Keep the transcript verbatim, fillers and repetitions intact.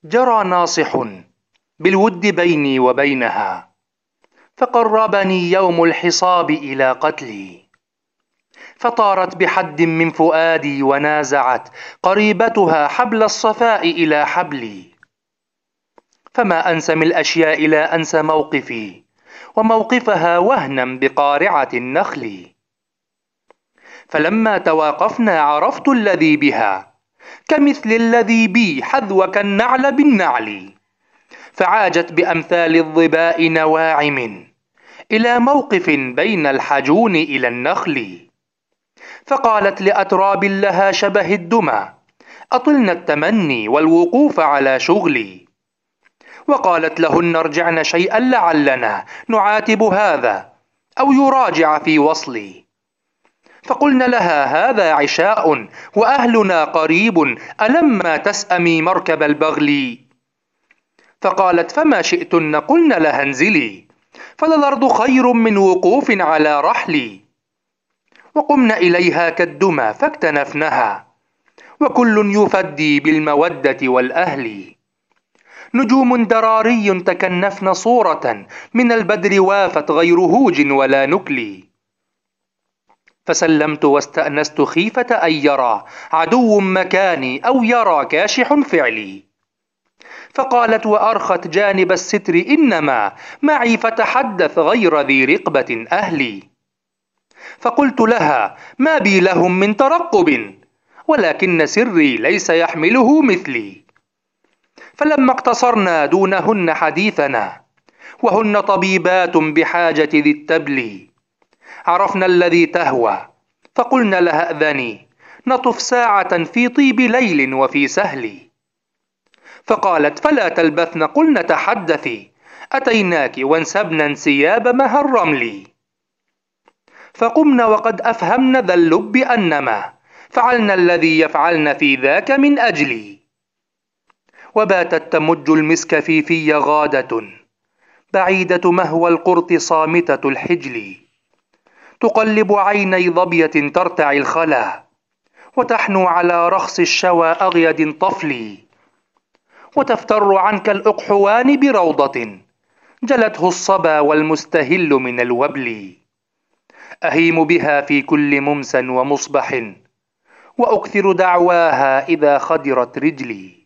جرى ناصح بالود بيني وبينها، فقربني يوم الحصاب إلى قتلي. فطارت بحد من فؤادي ونازعت قريبتها حبل الصفاء إلى حبلي. فما أنسى من الأشياء لا أنسى موقفي وموقفها وهنا بقارعة النخل. فلما تواقفنا عرفت الذي بها كمثل الذي بي حذوك النعل بالنعل. فعاجت بأمثال الظباء نواعم إلى موقف بين الحجون إلى النخل. فقالت لأتراب لها شبه الدمى أطلن التمني والوقوف على شغلي. وقالت لهن ارجعن شيئا لعلنا نعاتب هذا أو يراجع في وصلي. فقلن لها هذا عشاء وأهلنا قريب ألما تسأمي مركب البغل. فقالت فما شئتن قلن لها انزلي فللأرض خير من وقوف على رحلي. وقمن إليها كالدمى فاكتنفنها وكل يفدي بالمودة والأهل. نجوم دراري تكنفن صورة من البدر وافت غير هوج ولا نكل. فسلمت واستأنست خيفة أن يرى عدو مكاني أو يرى كاشح فعلي. فقالت وأرخت جانب الستر إنما معي فتحدث غير ذي رقبة أهلي. فقلت لها ما بي لهم من ترقب ولكن سري ليس يحمله مثلي. فلما اقتصرنا دونهن حديثنا وهن طبيبات بحاجة ذي التبل عرفنا الذي تهوى فقلنا لها أذني نطف ساعة في طيب ليل وفي سهل. فقالت فلا تلبثن قلنا تحدثي أتيناك وانسبنا انسياب مها الرمل. فقمنا وقد أفهمن ذا اللب أنما فعلنا الذي يفعلن في ذاك من أجلي. وباتت تمج المسك في في غادة بعيدة مهوى القرط صامتة الحجل. تقلب عيني ظبية ترتعي الخلا وتحنو على رخص الشوى أغيد طفلي. وتفتر عنك الأقحوان بروضة جلته الصبا والمستهل من الوبل. أهيم بها في كل ممسى ومصبح وأكثر دعواها إذا خدرت رجلي.